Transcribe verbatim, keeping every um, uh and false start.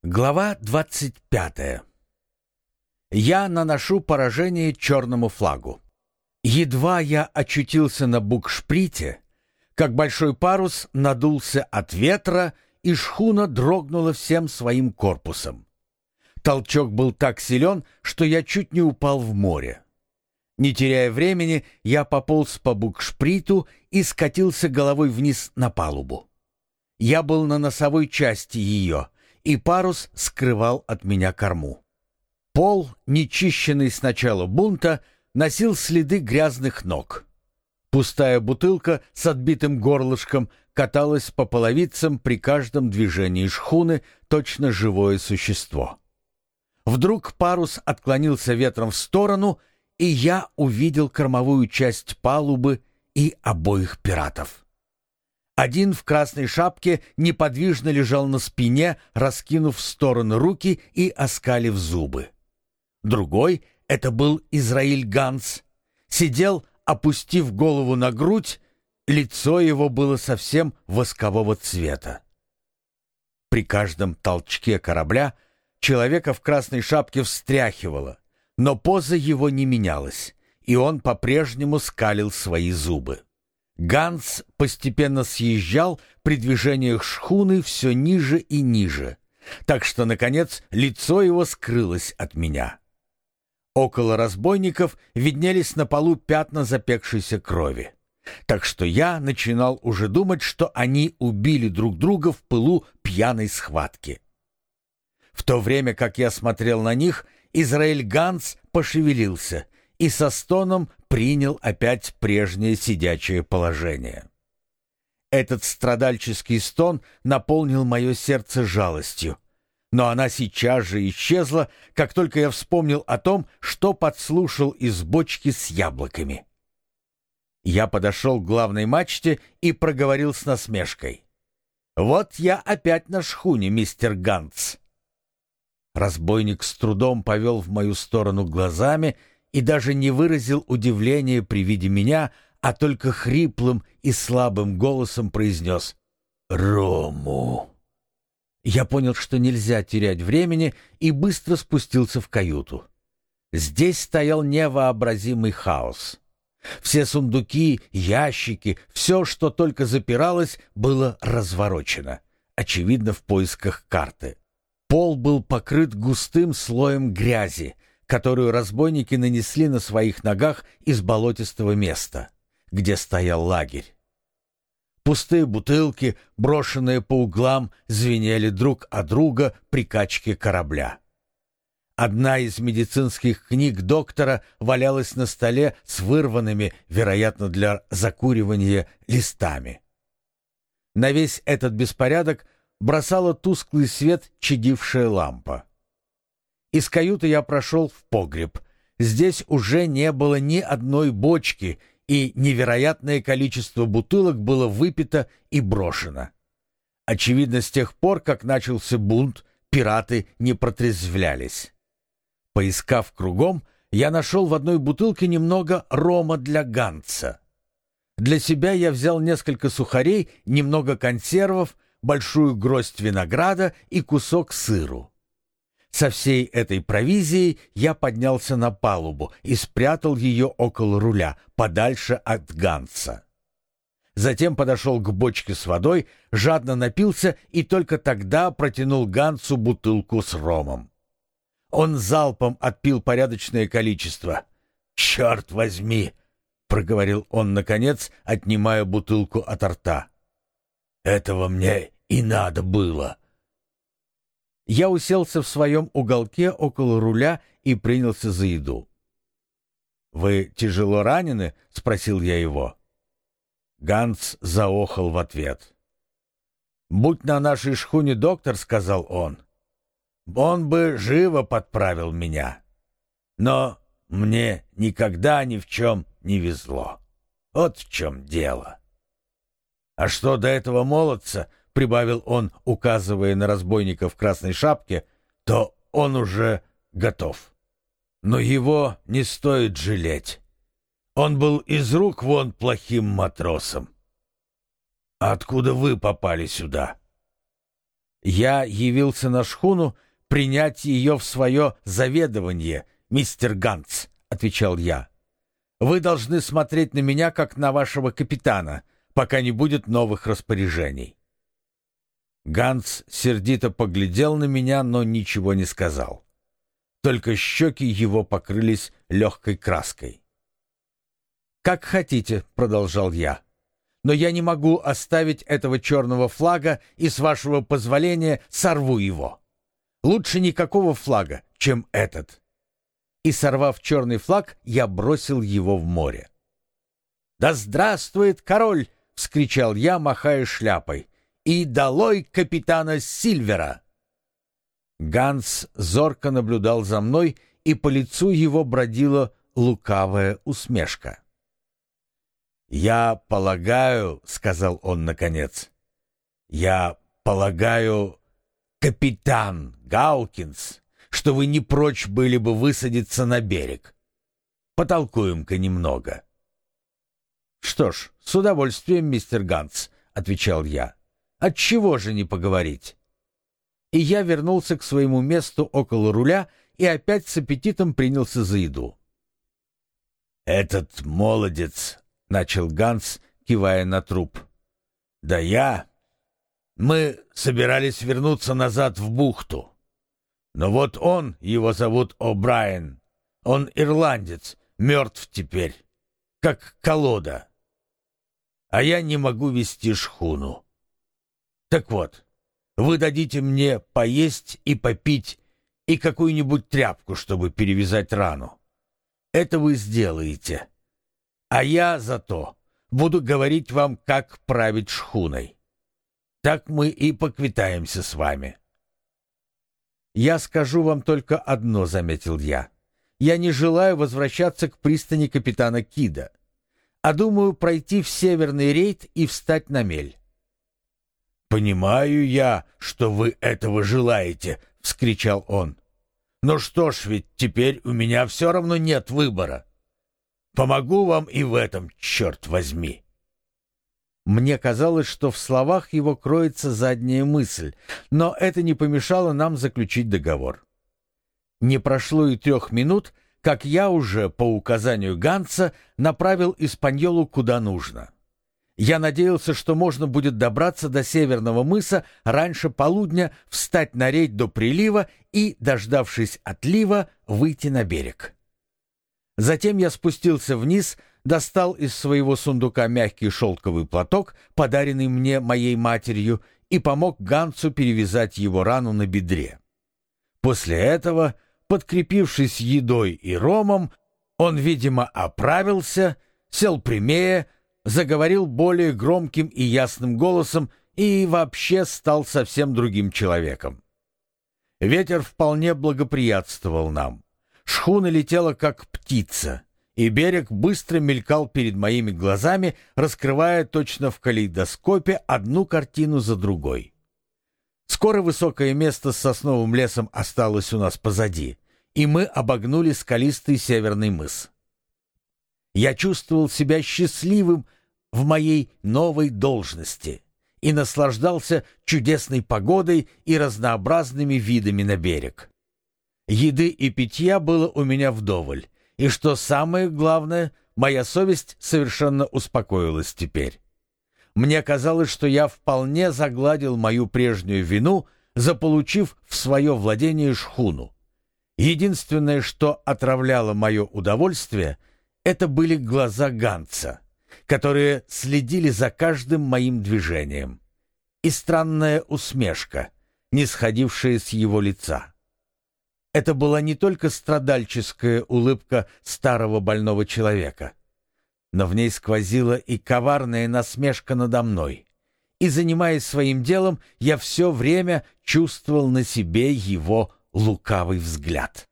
Глава двадцать пятая. Я наношу поражение черному флагу. Едва я очутился на букшприте, как большой парус надулся от ветра, и шхуна дрогнула всем своим корпусом. Толчок был так силен, что я чуть не упал в море. Не теряя времени, я пополз по букшприту и скатился головой вниз на палубу. Я был на носовой части ее, и парус скрывал от меня корму. Пол, нечищенный с начала бунта, носил следы грязных ног. Пустая бутылка с отбитым горлышком каталась по половицам при каждом движении шхуны, точно живое существо. Вдруг парус отклонился ветром в сторону, и я увидел кормовую часть палубы и обоих пиратов. Один в красной шапке неподвижно лежал на спине, раскинув в стороны руки и оскалив зубы. Другой, это был Израиль Ганс, сидел, опустив голову на грудь, лицо его было совсем воскового цвета. При каждом толчке корабля человека в красной шапке встряхивало, но поза его не менялась, и он по-прежнему скалил свои зубы. Ганс постепенно съезжал при движениях шхуны все ниже и ниже, так что, наконец, лицо его скрылось от меня. Около разбойников виднелись на полу пятна запекшейся крови, так что я начинал уже думать, что они убили друг друга в пылу пьяной схватки. В то время, как я смотрел на них, Израиль Ганс пошевелился и со стоном принял опять прежнее сидячее положение. Этот страдальческий стон наполнил мое сердце жалостью, но она сейчас же исчезла, как только я вспомнил о том, что подслушал из бочки с яблоками. Я подошел к главной мачте и проговорил с насмешкой: «Вот я опять на шхуне, мистер Ганс». Разбойник с трудом повел в мою сторону глазами и даже не выразил удивления при виде меня, а только хриплым и слабым голосом произнес: «Рому». Я понял, что нельзя терять времени, и быстро спустился в каюту. Здесь стоял невообразимый хаос. Все сундуки, ящики, все, что только запиралось, было разворочено, очевидно, в поисках карты. Пол был покрыт густым слоем грязи, которую разбойники нанесли на своих ногах из болотистого места, где стоял лагерь. Пустые бутылки, брошенные по углам, звенели друг о друга при качке корабля. Одна из медицинских книг доктора валялась на столе с вырванными, вероятно, для закуривания, листами. На весь этот беспорядок бросала тусклый свет чадившая лампа. Из каюты я прошел в погреб. Здесь уже не было ни одной бочки, и невероятное количество бутылок было выпито и брошено. Очевидно, с тех пор, как начался бунт, пираты не протрезвлялись. Поискав кругом, я нашел в одной бутылке немного рома для Ганса. Для себя я взял несколько сухарей, немного консервов, большую гроздь винограда и кусок сыру. Со всей этой провизией я поднялся на палубу и спрятал ее около руля, подальше от Ганса. Затем подошел к бочке с водой, жадно напился и только тогда протянул Гансу бутылку с ромом. Он залпом отпил порядочное количество. «Черт возьми!» — проговорил он, наконец, отнимая бутылку от рта. «Этого мне и надо было». Я уселся в своем уголке около руля и принялся за еду. «Вы тяжело ранены?» — спросил я его. Ганс заохал в ответ. «Будь на нашей шхуне доктор, — сказал он, — он бы живо подправил меня. Но мне никогда ни в чем не везло. Вот в чем дело. А что до этого молодца, — прибавил он, указывая на разбойника в красной шапке, — то он уже готов. Но его не стоит жалеть. Он был из рук вон плохим матросом. А откуда вы попали сюда?» «Я явился на шхуну принять ее в свое заведование, мистер Ганц», — отвечал я. «Вы должны смотреть на меня, как на вашего капитана, пока не будет новых распоряжений». Ганц сердито поглядел на меня, но ничего не сказал. Только щеки его покрылись легкой краской. «Как хотите», — продолжал я, — «но я не могу оставить этого черного флага и, с вашего позволения, сорву его. Лучше никакого флага, чем этот». И, сорвав черный флаг, я бросил его в море. «Да здравствует король!» — вскричал я, махая шляпой. «И долой капитана Сильвера!» Ганс зорко наблюдал за мной, и по лицу его бродила лукавая усмешка. «Я полагаю, — сказал он наконец, — я полагаю, капитан Гаукинс, что вы не прочь были бы высадиться на берег. Потолкуем-ка немного». «Что ж, с удовольствием, мистер Ганс, — отвечал я. — Отчего же не поговорить?» И я вернулся к своему месту около руля и опять с аппетитом принялся за еду. «Этот молодец, — начал Ганс, кивая на труп, — да я... Мы собирались вернуться назад в бухту. Но вот он, его зовут О'Брайен, он ирландец, мертв теперь, как колода. А я не могу вести шхуну. Так вот, вы дадите мне поесть и попить и какую-нибудь тряпку, чтобы перевязать рану. Это вы сделаете. А я зато буду говорить вам, как править шхуной. Так мы и поквитаемся с вами». «Я скажу вам только одно, — заметил я. Я не желаю возвращаться к пристани капитана Кида, а думаю пройти в северный рейд и встать на мель». «Понимаю я, что вы этого желаете, — вскричал он. Но что ж, ведь теперь у меня все равно нет выбора. Помогу вам и в этом, черт возьми». Мне казалось, что в словах его кроется задняя мысль, но это не помешало нам заключить договор. Не прошло и трех минут, как я уже, по указанию Ганса, направил Испаньолу куда нужно. Я надеялся, что можно будет добраться до Северного мыса раньше полудня, встать на рейд до прилива и, дождавшись отлива, выйти на берег. Затем я спустился вниз, достал из своего сундука мягкий шелковый платок, подаренный мне моей матерью, и помог Гансу перевязать его рану на бедре. После этого, подкрепившись едой и ромом, он, видимо, оправился, сел прямее, заговорил более громким и ясным голосом и вообще стал совсем другим человеком. Ветер вполне благоприятствовал нам. Шхуна летела как птица, и берег быстро мелькал перед моими глазами, раскрывая точно в калейдоскопе одну картину за другой. Скоро высокое место с сосновым лесом осталось у нас позади, и мы обогнули скалистый северный мыс. Я чувствовал себя счастливым в моей новой должности и наслаждался чудесной погодой и разнообразными видами на берег. Еды и питья было у меня вдоволь, и, что самое главное, моя совесть совершенно успокоилась теперь. Мне казалось, что я вполне загладил мою прежнюю вину, заполучив в свое владение шхуну. Единственное, что отравляло мое удовольствие, это были глаза Ганса, которые следили за каждым моим движением, и странная усмешка, не сходившая с его лица. Это была не только страдальческая улыбка старого больного человека, но в ней сквозила и коварная насмешка надо мной, и, занимаясь своим делом, я все время чувствовал на себе его лукавый взгляд.